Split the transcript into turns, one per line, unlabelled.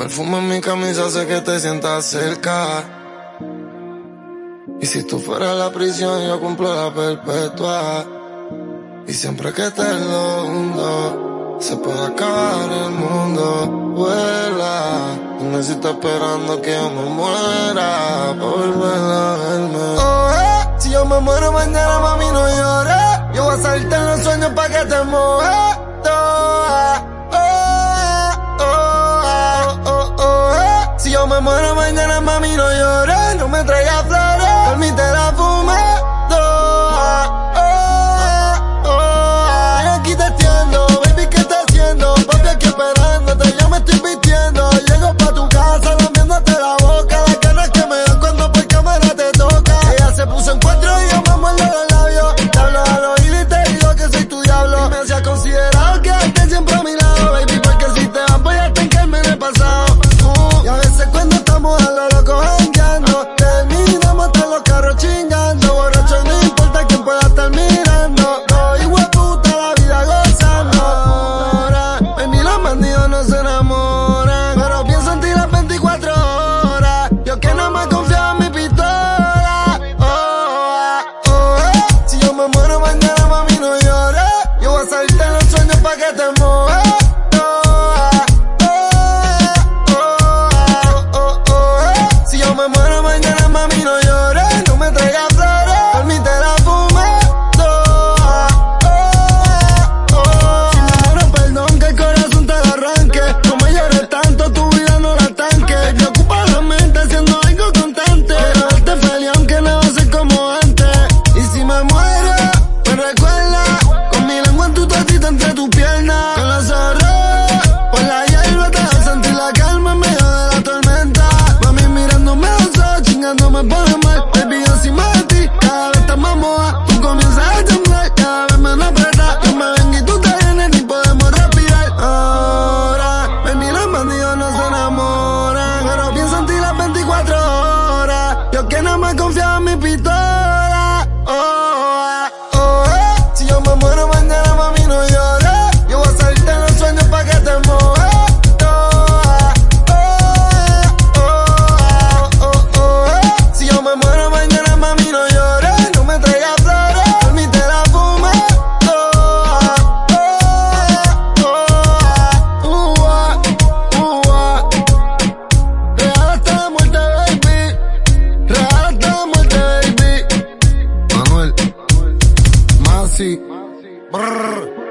perfume en mi camisa hace que te sientas cerca. Y si tú fueras la prisión, yo cumplo la perpetua. Y siempre que te lo hundo, se puede acabar el mundo. Vuela, no si está esperando que yo me muera pa' volver a verme. Si yo me muero mañana, mami, no llores. Yo voy a salirte en los sueños pa' que te muevas. Si yo me muero mañana, mami, no llores. No me traigas flores, permítela fumar. Aquí te entiendo, baby, ¿qué estás haciendo? Papi, aquí esperándote, yo me estoy vistiendo. Llego pa' tu casa, lamiéndote la boca. Las ganas que me dan cuando por cámara te toca. Ella se puso en cuatro y yo me muerdo los labios. Te hablo al oído y te digo que soy tu diablo. Y me hacía considerado quedarte siempre a mi lado, baby, porque si te vas voy a estancarme en el pasado. Y a veces cuando estamos a lo loco jangueando, terminamos hasta los carros chingando. Borracho, no importa quién pueda estar mirando. No, igual puta la vida gozando. Ahora, baby, los bandidos no se enamoran, pero pienso en ti las 24 horas. Yo que no me confiaba en mi pistola. Si yo me muero mañana, mami, no llores. Yo voy a salirte en los sueños pa' que te muevas. Si yo me muero mañana, mami, no llores. No me traigas flores, permítela fumar. Si me muero, perdón, que el corazón te lo arranque. No me llores tanto, tu vida no la tanque. Me ocupa la mente haciendo algo constante. Quiero verte feliz aunque no va a ser como antes. Y si me muero, me recuerda con mi lengua en tu totita entre tus piernas. Con los ojos por la hierba te vas a sentir la calma en medio de la tormenta. Mami mirándome a los ojos, chingando me pone mal. Baby, encima de ti, cada vez estás más moja. Tú comienzas a temblar, cada vez menos apretar. Yo me vengo y tú te vienes y podemos respirar. Ahora, baby, los bandidos no se enamoran, pero pienso en ti las 24 horas. Yo que no me confiaba en mi pistola. Si yo me muero mañana, mami, no llores. Yo voy a salirte en los sueños pa' que te muevas. Si yo me muero mañana, mami, no llores. No me traigas flores, permítela fumar. Real hasta la muerte, baby. Real hasta la muerte, baby. Manuel Masi. Brrr.